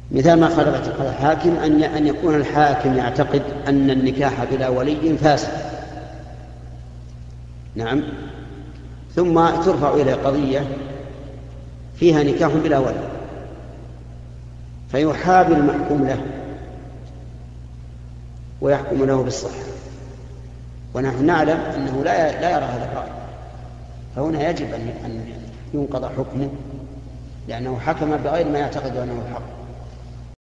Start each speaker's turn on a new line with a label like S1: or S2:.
S1: مثال ما خالفت قال الحاكم أن يكون الحاكم يعتقد أن النكاح بلا ولي فاسد، نعم، ثم ترفع إلى قضية فيها نكاح بلا ولي فيحابي المحكوم له ويحكم له بالصحة، ونحن نعلم أنه لا يرى هذا الرأي، فهنا يجب أن ينقض حكمه لأنه حكم بغير ما يعتقد أنه الحق.